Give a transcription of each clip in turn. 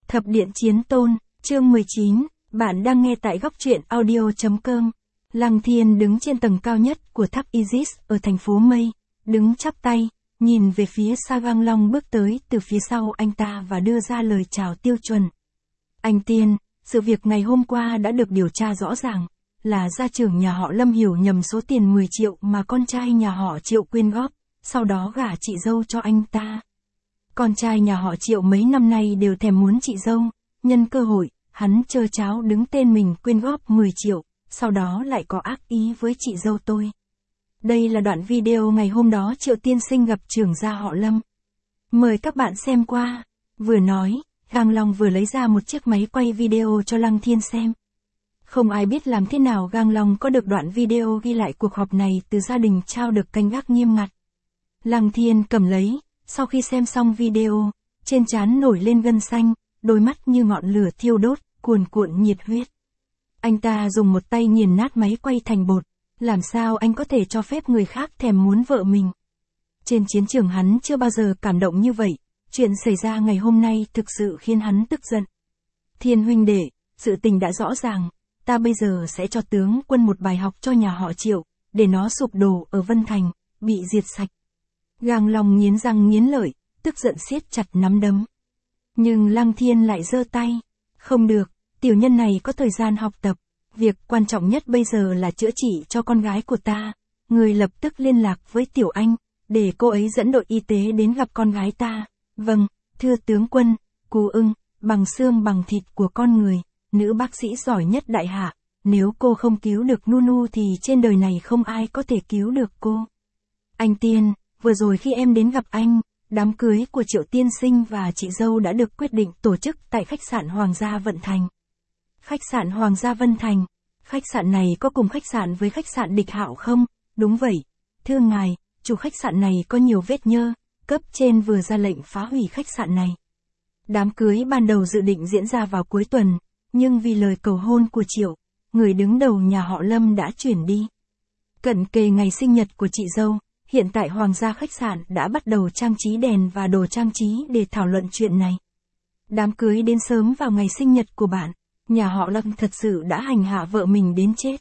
Thập điện chiến tôn, chương 19, bạn đang nghe tại góc truyện audio.com. Lăng Thiên đứng trên tầng cao nhất của tháp Isis ở thành phố Mây, đứng chắp tay, nhìn về phía xa. Gang Long bước tới từ phía sau anh ta và đưa ra lời chào tiêu chuẩn. Anh Tiên, sự việc ngày hôm qua đã được điều tra rõ ràng, là gia trưởng nhà họ Lâm hiểu nhầm số tiền 10 triệu mà con trai nhà họ Triệu quyên góp, sau đó gả chị dâu cho anh ta. Con trai nhà họ Triệu mấy năm nay đều thèm muốn chị dâu, nhân cơ hội, hắn trơ tráo đứng tên mình quyên góp 10 triệu, sau đó lại có ác ý với chị dâu tôi. Đây là đoạn video ngày hôm đó Triệu tiên sinh gặp trưởng gia họ Lâm. Mời các bạn xem qua. Vừa nói, Gang Long vừa lấy ra một chiếc máy quay video cho Lăng Thiên xem. Không ai biết làm thế nào Gang Long có được đoạn video ghi lại cuộc họp này từ gia đình trao được canh gác nghiêm ngặt. Lăng Thiên cầm lấy, sau khi xem xong video, trên trán nổi lên gân xanh, đôi mắt như ngọn lửa thiêu đốt, cuồn cuộn nhiệt huyết. Anh ta dùng một tay nghiền nát máy quay thành bột, làm sao anh có thể cho phép người khác thèm muốn vợ mình. Trên chiến trường hắn chưa bao giờ cảm động như vậy, chuyện xảy ra ngày hôm nay thực sự khiến hắn tức giận. Thiên huynh đệ, sự tình đã rõ ràng, ta bây giờ sẽ cho tướng quân một bài học cho nhà họ Triệu, để nó sụp đổ ở Vân Thành, bị diệt sạch. Gang Long nghiến răng nghiến lợi, tức giận siết chặt nắm đấm. Nhưng Lăng Thiên lại giơ tay. Không được, tiểu nhân này có thời gian học tập. Việc quan trọng nhất bây giờ là chữa trị cho con gái của ta. Người lập tức liên lạc với Tiểu Anh, để cô ấy dẫn đội y tế đến gặp con gái ta. Vâng, thưa tướng quân, Cú Ưng, bằng xương bằng thịt của con người, nữ bác sĩ giỏi nhất đại hạ. Nếu cô không cứu được Nunu thì trên đời này không ai có thể cứu được cô. Anh Tiên, vừa rồi khi em đến gặp anh, đám cưới của Triệu tiên sinh và chị dâu đã được quyết định tổ chức tại khách sạn Hoàng gia Vận Thành. Khách sạn Hoàng gia Vân Thành, khách sạn này có cùng khách sạn với khách sạn Địch Hạo không? Đúng vậy, thưa ngài, chủ khách sạn này có nhiều vết nhơ, cấp trên vừa ra lệnh phá hủy khách sạn này. Đám cưới ban đầu dự định diễn ra vào cuối tuần, nhưng vì lời cầu hôn của Triệu, người đứng đầu nhà họ Lâm đã chuyển đi. Cận kề ngày sinh nhật của chị dâu, hiện tại Hoàng gia khách sạn đã bắt đầu trang trí đèn và đồ trang trí để thảo luận chuyện này. Đám cưới đến sớm vào ngày sinh nhật của bạn, nhà họ Lâm thật sự đã hành hạ vợ mình đến chết.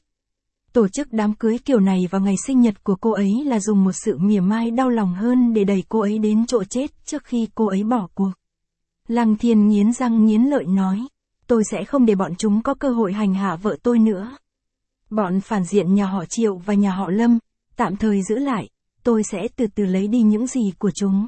Tổ chức đám cưới kiểu này vào ngày sinh nhật của cô ấy là dùng một sự mỉa mai đau lòng hơn để đẩy cô ấy đến chỗ chết trước khi cô ấy bỏ cuộc. Lăng Thiên nghiến răng nghiến lợi nói, tôi sẽ không để bọn chúng có cơ hội hành hạ vợ tôi nữa. Bọn phản diện nhà họ Triệu và nhà họ Lâm, tạm thời giữ lại. Tôi sẽ từ từ lấy đi những gì của chúng.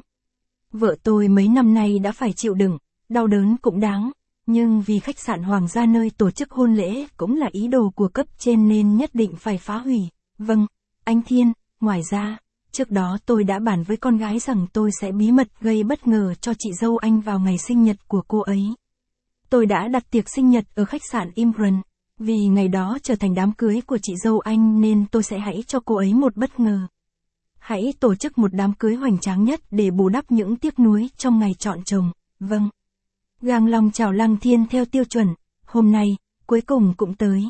Vợ tôi mấy năm nay đã phải chịu đựng, đau đớn cũng đáng, nhưng vì khách sạn Hoàng gia nơi tổ chức hôn lễ cũng là ý đồ của cấp trên nên nhất định phải phá hủy. Vâng, anh Thiên, ngoài ra, trước đó tôi đã bàn với con gái rằng tôi sẽ bí mật gây bất ngờ cho chị dâu anh vào ngày sinh nhật của cô ấy. Tôi đã đặt tiệc sinh nhật ở khách sạn Imran, vì ngày đó trở thành đám cưới của chị dâu anh nên tôi sẽ hãy cho cô ấy một bất ngờ. Hãy tổ chức một đám cưới hoành tráng nhất để bù đắp những tiếc nuối trong ngày chọn chồng. Vâng. Gang Long chào Lăng Thiên theo tiêu chuẩn, hôm nay, cuối cùng cũng tới.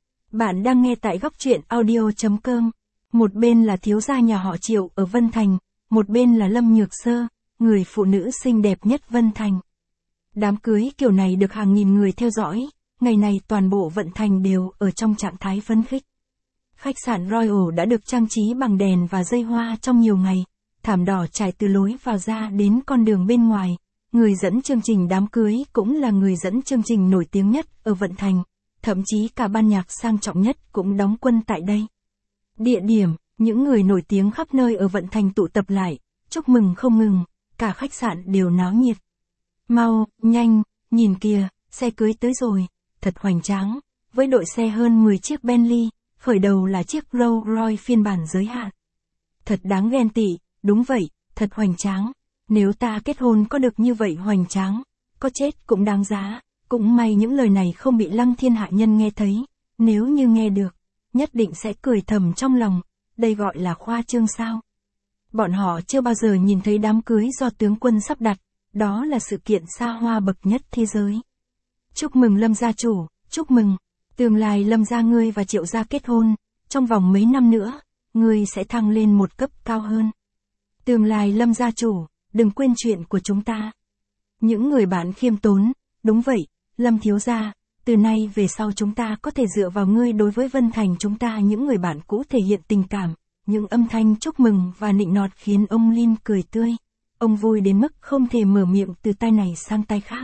Bạn đang nghe tại góc truyện audio.com. Một bên là thiếu gia nhà họ Triệu ở Vân Thành, một bên là Lâm Nhược Sơ, người phụ nữ xinh đẹp nhất Vân Thành. Đám cưới kiểu này được hàng nghìn người theo dõi, ngày này toàn bộ Vận Thành đều ở trong trạng thái phấn khích. Khách sạn Royal đã được trang trí bằng đèn và dây hoa trong nhiều ngày, thảm đỏ trải từ lối vào ra đến con đường bên ngoài. Người dẫn chương trình đám cưới cũng là người dẫn chương trình nổi tiếng nhất ở Vận Thành, thậm chí cả ban nhạc sang trọng nhất cũng đóng quân tại đây. Địa điểm, những người nổi tiếng khắp nơi ở Vận Thành tụ tập lại, chúc mừng không ngừng, cả khách sạn đều náo nhiệt. Mau, nhanh, nhìn kìa, xe cưới tới rồi, thật hoành tráng, với đội xe hơn 10 chiếc Bentley. Khởi đầu là chiếc Rolls Royce phiên bản giới hạn. Thật đáng ghen tị, đúng vậy, thật hoành tráng. Nếu ta kết hôn có được như vậy hoành tráng, có chết cũng đáng giá. Cũng may những lời này không bị Lăng Thiên hạ nhân nghe thấy. Nếu như nghe được, nhất định sẽ cười thầm trong lòng. Đây gọi là khoa trương sao? Bọn họ chưa bao giờ nhìn thấy đám cưới do tướng quân sắp đặt. Đó là sự kiện xa hoa bậc nhất thế giới. Chúc mừng Lâm gia chủ, chúc mừng. Tương lai Lâm gia ngươi và Triệu gia kết hôn, trong vòng mấy năm nữa, ngươi sẽ thăng lên một cấp cao hơn. Tương lai Lâm gia chủ, đừng quên chuyện của chúng ta. Những người bạn khiêm tốn, đúng vậy, Lâm thiếu gia, từ nay về sau chúng ta có thể dựa vào ngươi. Đối với Vân Thành chúng ta những người bạn cũ thể hiện tình cảm, những âm thanh chúc mừng và nịnh nọt khiến ông Lin cười tươi. Ông vui đến mức không thể mở miệng từ tay này sang tay khác.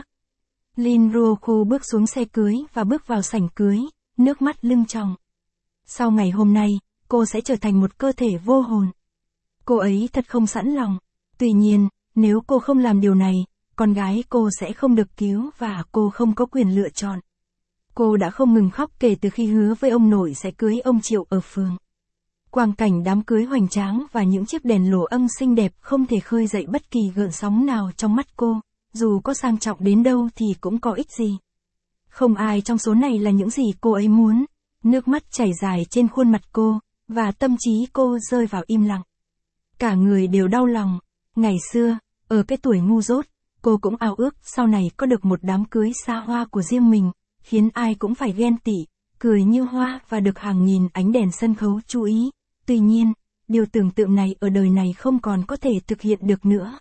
Lin Ruokhu bước xuống xe cưới và bước vào sảnh cưới, nước mắt lưng tròng. Sau ngày hôm nay, cô sẽ trở thành một cơ thể vô hồn. Cô ấy thật không sẵn lòng. Tuy nhiên, nếu cô không làm điều này, con gái cô sẽ không được cứu và cô không có quyền lựa chọn. Cô đã không ngừng khóc kể từ khi hứa với ông nội sẽ cưới ông Triệu ở phường. Quang cảnh đám cưới hoành tráng và những chiếc đèn lồ âng xinh đẹp không thể khơi dậy bất kỳ gợn sóng nào trong mắt cô, dù có sang trọng đến đâu thì cũng có ích gì. Không ai trong số này là những gì cô ấy muốn. Nước mắt chảy dài trên khuôn mặt cô, và tâm trí cô rơi vào im lặng. Cả người đều đau lòng. Ngày xưa, ở cái tuổi ngu dốt, cô cũng ao ước sau này có được một đám cưới xa hoa của riêng mình, khiến ai cũng phải ghen tị, cười như hoa và được hàng nghìn ánh đèn sân khấu chú ý. Tuy nhiên, điều tưởng tượng này ở đời này không còn có thể thực hiện được nữa.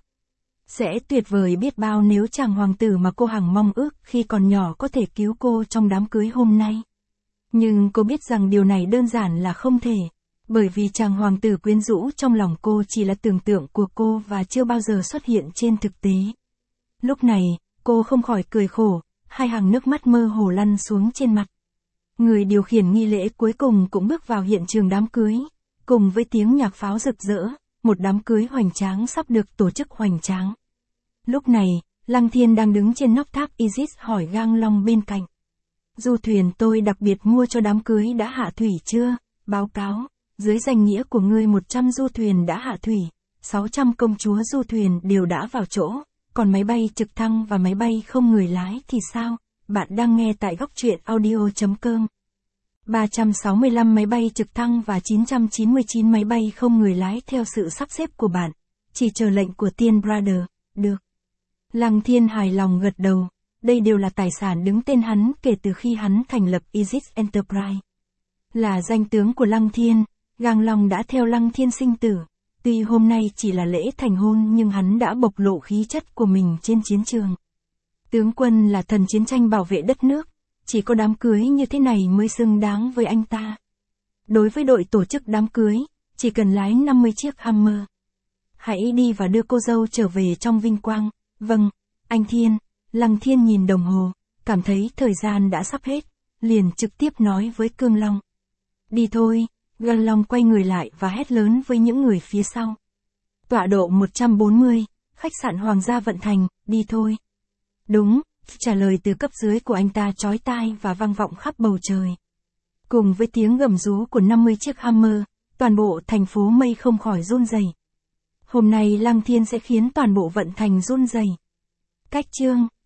Sẽ tuyệt vời biết bao nếu chàng hoàng tử mà cô hằng mong ước khi còn nhỏ có thể cứu cô trong đám cưới hôm nay. Nhưng cô biết rằng điều này đơn giản là không thể, bởi vì chàng hoàng tử quyến rũ trong lòng cô chỉ là tưởng tượng của cô và chưa bao giờ xuất hiện trên thực tế. Lúc này, cô không khỏi cười khổ, hai hàng nước mắt mơ hồ lăn xuống trên mặt. Người điều khiển nghi lễ cuối cùng cũng bước vào hiện trường đám cưới, cùng với tiếng nhạc pháo rực rỡ, một đám cưới hoành tráng sắp được tổ chức hoành tráng. Lúc này, Lăng Thiên đang đứng trên nóc tháp Isis hỏi Gang Long bên cạnh. Du thuyền tôi đặc biệt mua cho đám cưới đã hạ thủy chưa? Báo cáo, dưới danh nghĩa của ngươi 100 du thuyền đã hạ thủy, 600 công chúa du thuyền đều đã vào chỗ, còn máy bay trực thăng và máy bay không người lái thì sao? Bạn đang nghe tại góc truyện audio.com. 365 máy bay trực thăng và 999 máy bay không người lái theo sự sắp xếp của bạn. Chỉ chờ lệnh của Tiên Brother, được. Lăng Thiên hài lòng gật đầu. Đây đều là tài sản đứng tên hắn kể từ khi hắn thành lập Isis Enterprise. Là danh tướng của Lăng Thiên, Gang Long đã theo Lăng Thiên sinh tử. Tuy hôm nay chỉ là lễ thành hôn nhưng hắn đã bộc lộ khí chất của mình trên chiến trường. Tướng quân là thần chiến tranh bảo vệ đất nước, chỉ có đám cưới như thế này mới xứng đáng với anh ta. Đối với đội tổ chức đám cưới, chỉ cần lái 50 chiếc Hammer. Hãy đi và đưa cô dâu trở về trong vinh quang. Vâng, anh Thiên. Lăng Thiên nhìn đồng hồ, cảm thấy thời gian đã sắp hết, liền trực tiếp nói với Cương Long. Đi thôi. Gang Long quay người lại và hét lớn với những người phía sau. Tọa độ 140, khách sạn Hoàng gia Vận Thành, đi thôi. Đúng, trả lời từ cấp dưới của anh ta chói tai và vang vọng khắp bầu trời. Cùng với tiếng gầm rú của 50 chiếc Hammer, toàn bộ thành phố Mây không khỏi run rẩy. Hôm nay Lăng Thiên sẽ khiến toàn bộ Vận Thành run rẩy. Cách chương